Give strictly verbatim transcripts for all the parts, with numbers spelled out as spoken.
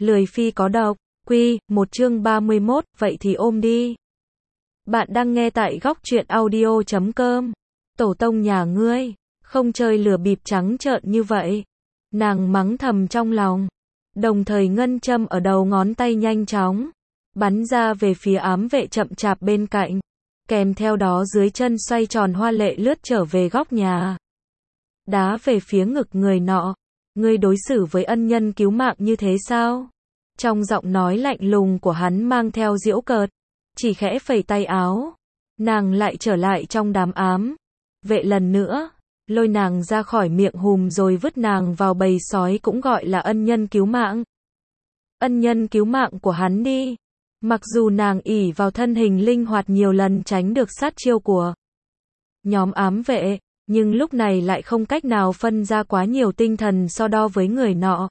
Lười phi có độc. Quy, một chương ba mươi mốt, vậy thì ôm đi. Bạn đang nghe tại góc truyện audio chấm com. Tổ tông nhà ngươi, không chơi lửa bịp trắng trợn như vậy. Nàng mắng thầm trong lòng. Đồng thời ngân châm ở đầu ngón tay nhanh chóng bắn ra về phía ám vệ chậm chạp bên cạnh. Kèm theo đó dưới chân xoay tròn hoa lệ lướt trở về góc nhà. Đá về phía ngực người nọ. Ngươi đối xử với ân nhân cứu mạng như thế sao? Trong giọng nói lạnh lùng của hắn mang theo giễu cợt. Chỉ khẽ phẩy tay áo. Nàng lại trở lại trong đám ám vệ lần nữa. Lôi nàng ra khỏi miệng hùm rồi vứt nàng vào bầy sói cũng gọi là ân nhân cứu mạng. Ân nhân cứu mạng của hắn đi. Mặc dù nàng ỷ vào thân hình linh hoạt nhiều lần tránh được sát chiêu của nhóm ám vệ, nhưng lúc này lại không cách nào phân ra quá nhiều tinh thần so đo với người nọ.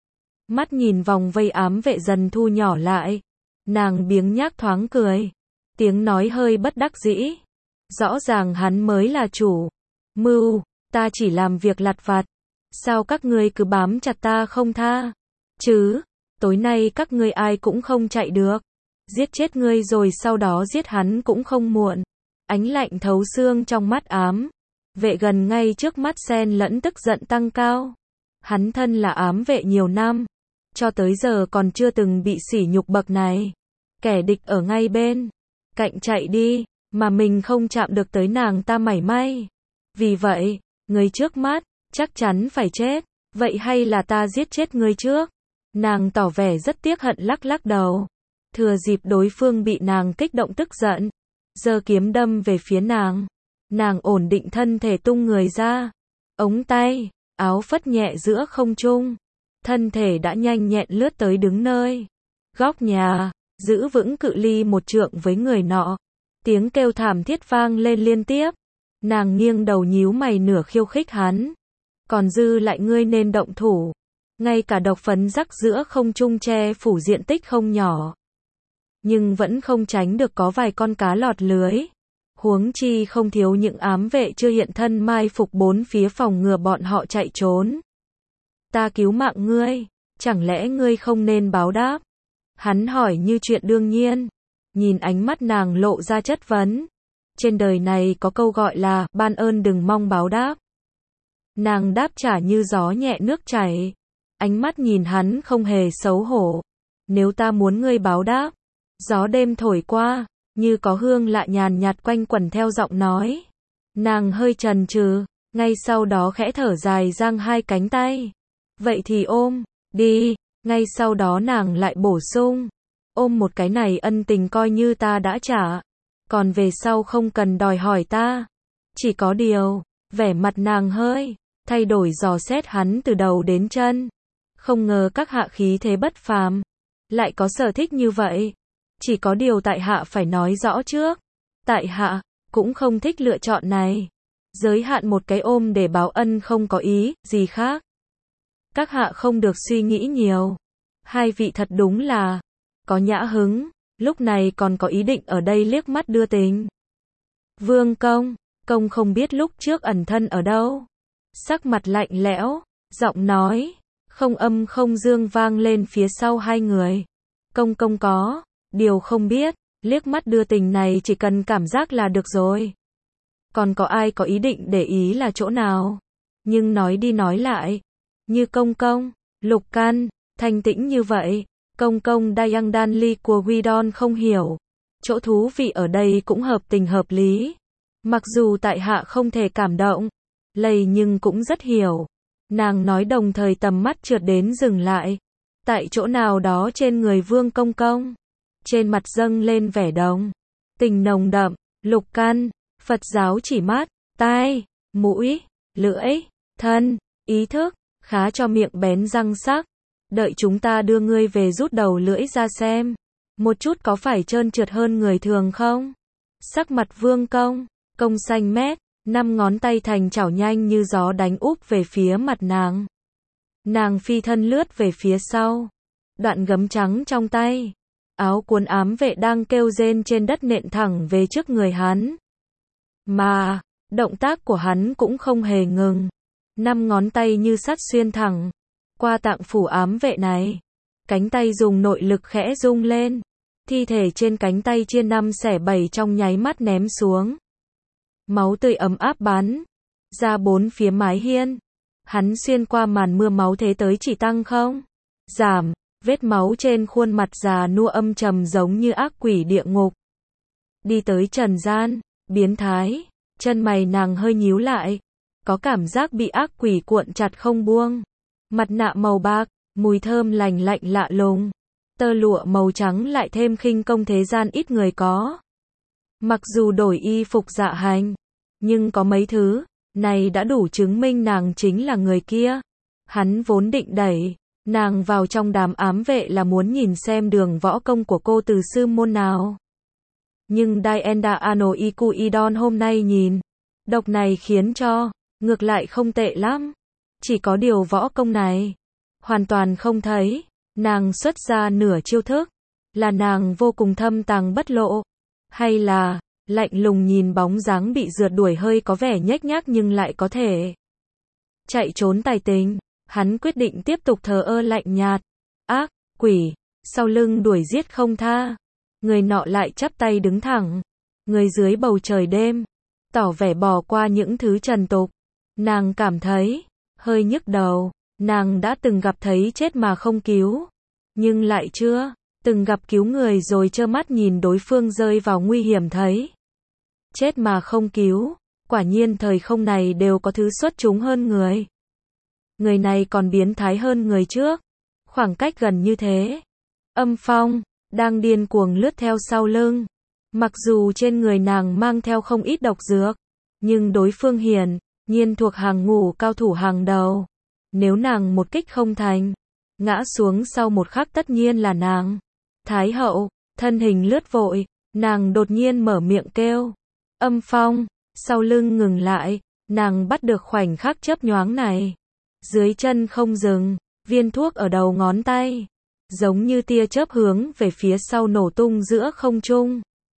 Mắt nhìn vòng vây ám vệ dần thu nhỏ lại. Nàng biếng nhác thoáng cười. Tiếng nói hơi bất đắc dĩ. Rõ ràng hắn mới là chủ mưu, ta chỉ làm việc lặt vặt. Sao các ngươi cứ bám chặt ta không tha? Chứ, tối nay các ngươi ai cũng không chạy được. Giết chết ngươi rồi sau đó giết hắn cũng không muộn. Ánh lạnh thấu xương trong mắt ám vệ gần ngay trước mắt xen lẫn tức giận tăng cao. Hắn thân là ám vệ nhiều năm, cho tới giờ còn chưa từng bị sỉ nhục bậc này. Kẻ địch ở ngay bên cạnh chạy đi, mà mình không chạm được tới nàng ta mảy may. Vì vậy, người trước mắt chắc chắn phải chết. Vậy hay là ta giết chết ngươi trước? Nàng tỏ vẻ rất tiếc hận lắc lắc đầu. Thừa dịp đối phương bị nàng kích động tức giận, giơ kiếm đâm về phía nàng. Nàng ổn định thân thể tung người ra. Ống tay áo phất nhẹ giữa không trung. Thân thể đã nhanh nhẹn lướt tới đứng nơi góc nhà, giữ vững cự ly một trượng với người nọ. Tiếng kêu thảm thiết vang lên liên tiếp. Nàng nghiêng đầu nhíu mày nửa khiêu khích hắn. Còn dư lại ngươi nên động thủ. Ngay cả độc phấn rắc giữa không trung che phủ diện tích không nhỏ. Nhưng vẫn không tránh được có vài con cá lọt lưới. Huống chi không thiếu những ám vệ chưa hiện thân mai phục bốn phía phòng ngừa bọn họ chạy trốn. Ta cứu mạng ngươi, chẳng lẽ ngươi không nên báo đáp? Hắn hỏi như chuyện đương nhiên. Nhìn ánh mắt nàng lộ ra chất vấn. Trên đời này có câu gọi là ban ơn đừng mong báo đáp. Nàng đáp trả như gió nhẹ nước chảy. Ánh mắt nhìn hắn không hề xấu hổ. Nếu ta muốn ngươi báo đáp. Gió đêm thổi qua, như có hương lạ nhàn nhạt quanh quẩn theo giọng nói. Nàng hơi chần chừ, ngay sau đó khẽ thở dài giang hai cánh tay. Vậy thì ôm đi. Ngay sau đó nàng lại bổ sung. Ôm một cái này ân tình coi như ta đã trả. Còn về sau không cần đòi hỏi ta. Chỉ có điều, vẻ mặt nàng hơi thay đổi dò xét hắn từ đầu đến chân. Không ngờ các hạ khí thế bất phàm, lại có sở thích như vậy. Chỉ có điều tại hạ phải nói rõ trước. Tại hạ cũng không thích lựa chọn này. Giới hạn một cái ôm để báo ân không có ý gì khác. Các hạ không được suy nghĩ nhiều. Hai vị thật đúng là có nhã hứng. Lúc này còn có ý định ở đây liếc mắt đưa tình. Vương công, công không biết lúc trước ẩn thân ở đâu. Sắc mặt lạnh lẽo, giọng nói không âm không dương vang lên phía sau hai người. Công công có điều không biết, liếc mắt đưa tình này chỉ cần cảm giác là được rồi. Còn có ai có ý định để ý là chỗ nào? Nhưng nói đi nói lại, như công công, Lục Can, thanh tĩnh như vậy, công công Dayang Danli của Guidon không hiểu. Chỗ thú vị ở đây cũng hợp tình hợp lý. Mặc dù tại hạ không thể cảm động, lây nhưng cũng rất hiểu. Nàng nói đồng thời tầm mắt trượt đến dừng lại. Tại chỗ nào đó trên người Vương công công. Trên mặt dâng lên vẻ đồng tình nồng đậm. Lục Can, Phật giáo chỉ mắt, tai, mũi, lưỡi, thân, ý thức, khá cho miệng bén răng sắc. Đợi chúng ta đưa ngươi về rút đầu lưỡi ra xem. Một chút có phải trơn trượt hơn người thường không? Sắc mặt Vương công công xanh mét, năm ngón tay thành chảo nhanh như gió đánh úp về phía mặt nàng. Nàng phi thân lướt về phía sau. Đoạn gấm trắng trong tay. Áo cuốn ám vệ đang kêu rên trên đất nện thẳng về trước người hắn. Mà, động tác của hắn cũng không hề ngừng. Năm ngón tay như sắt xuyên thẳng qua tạng phủ ám vệ này. cánh tay dùng nội lực khẽ rung lên. Thi thể trên cánh tay chia năm xẻ bảy trong nháy mắt ném xuống. Máu tươi ấm áp bắn ra bốn phía mái hiên. Hắn xuyên qua màn mưa máu thế tới chỉ tăng không giảm, vết máu trên khuôn mặt già nua âm trầm giống như ác quỷ địa ngục. Đi tới trần gian, biến thái, chân mày nàng hơi nhíu lại, có cảm giác bị ác quỷ cuộn chặt không buông. Mặt nạ màu bạc, mùi thơm lành lạnh lạ lùng, tơ lụa màu trắng lại thêm khinh công thế gian ít người có. Mặc dù đổi y phục dạ hành, nhưng có mấy thứ này đã đủ chứng minh nàng chính là người kia. Hắn vốn định đẩy nàng vào trong đám ám vệ là muốn nhìn xem đường võ công của cô từ sư môn nào. Nhưng Dienda Ano Ikuidon hôm nay nhìn, độc này khiến cho, ngược lại không tệ lắm. Chỉ có điều võ công này, hoàn toàn không thấy, nàng xuất ra nửa chiêu thức, là nàng vô cùng thâm tàng bất lộ, hay là, lạnh lùng nhìn bóng dáng bị rượt đuổi hơi có vẻ nhếch nhác nhưng lại có thể chạy trốn tài tình. Hắn quyết định tiếp tục thờ ơ lạnh nhạt. Ác quỷ, sau lưng đuổi giết không tha. Người nọ lại chắp tay đứng thẳng. Người dưới bầu trời đêm, tỏ vẻ bỏ qua những thứ trần tục. Nàng cảm thấy hơi nhức đầu. Nàng đã từng gặp thấy chết mà không cứu, nhưng lại chưa từng gặp cứu người rồi trơ mắt nhìn đối phương rơi vào nguy hiểm thấy chết mà không cứu. Quả nhiên thời không này đều có thứ xuất chúng hơn người. Người này còn biến thái hơn người trước. Khoảng cách gần như thế, Âm Phong đang điên cuồng lướt theo sau lưng. Mặc dù trên người nàng mang theo không ít độc dược, nhưng đối phương hiển nhiên thuộc hàng ngũ cao thủ hàng đầu. Nếu nàng một kích không thành, ngã xuống sau một khắc tất nhiên là nàng. Thái hậu, thân hình lướt vội, nàng đột nhiên mở miệng kêu. Âm Phong, sau lưng ngừng lại, nàng bắt được khoảnh khắc chớp nhoáng này. Dưới chân không dừng, viên thuốc ở đầu ngón tay, giống như tia chớp hướng về phía sau nổ tung giữa không trung.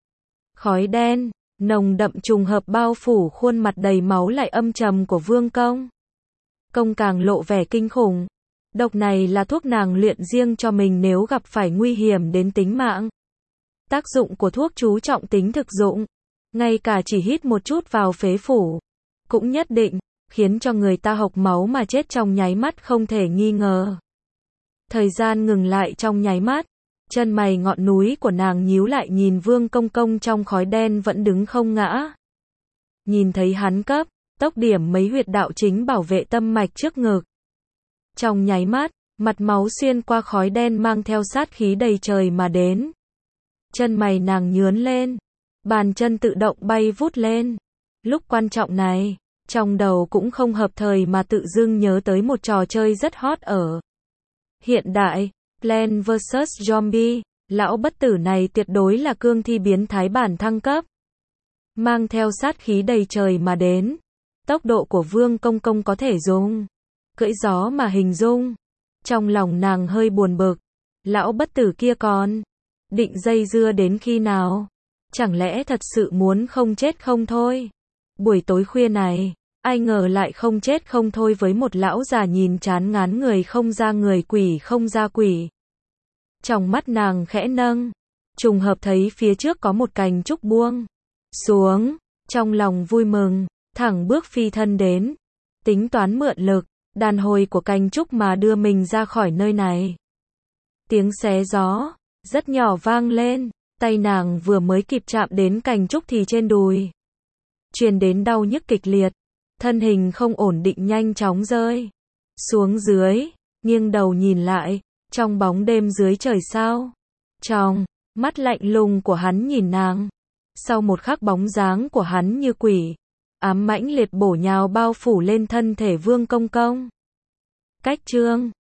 Khói đen, nồng đậm trùng hợp bao phủ khuôn mặt đầy máu lại âm trầm của Vương Công. Công càng lộ vẻ kinh khủng. Độc này là thuốc nàng luyện riêng cho mình nếu gặp phải nguy hiểm đến tính mạng. Tác dụng của thuốc chú trọng tính thực dụng. Ngay cả chỉ hít một chút vào phế phủ, cũng nhất định khiến cho người ta hộc máu mà chết trong nháy mắt không thể nghi ngờ. Thời gian ngừng lại trong nháy mắt, chân mày ngọn núi của nàng nhíu lại nhìn Vương Công Công trong khói đen vẫn đứng không ngã. Nhìn thấy hắn cấp tốc điểm mấy huyệt đạo chính bảo vệ tâm mạch trước ngực. Trong nháy mắt, mặt máu xuyên qua khói đen mang theo sát khí đầy trời mà đến. Chân mày nàng nhướn lên, bàn chân tự động bay vút lên. Lúc quan trọng này, trong đầu cũng không hợp thời mà tự dưng nhớ tới một trò chơi rất hot ở hiện đại, Plants versus. Zombie. Lão bất tử này tuyệt đối là cương thi biến thái bản thăng cấp. Mang theo sát khí đầy trời mà đến. Tốc độ của Vương Công Công có thể dùng cưỡi gió mà hình dung. Trong lòng nàng hơi buồn bực. Lão bất tử kia còn định dây dưa đến khi nào? Chẳng lẽ thật sự muốn không chết không thôi? Buổi tối khuya này, ai ngờ lại không chết không thôi với một lão già nhìn chán ngán người không ra người quỷ không ra quỷ. Trong mắt nàng khẽ nâng, trùng hợp thấy phía trước có một cành trúc buông xuống, trong lòng vui mừng, thẳng bước phi thân đến, tính toán mượn lực đàn hồi của cành trúc mà đưa mình ra khỏi nơi này. Tiếng xé gió rất nhỏ vang lên, tay nàng vừa mới kịp chạm đến cành trúc thì trên đùi truyền đến đau nhức kịch liệt, thân hình không ổn định nhanh chóng rơi xuống dưới, nghiêng đầu nhìn lại, trong bóng đêm dưới trời sao, trong mắt lạnh lùng của hắn nhìn nàng. Sau một khắc bóng dáng của hắn như quỷ ám mãnh liệt bổ nhào bao phủ lên thân thể Vương Công Công. Cách chương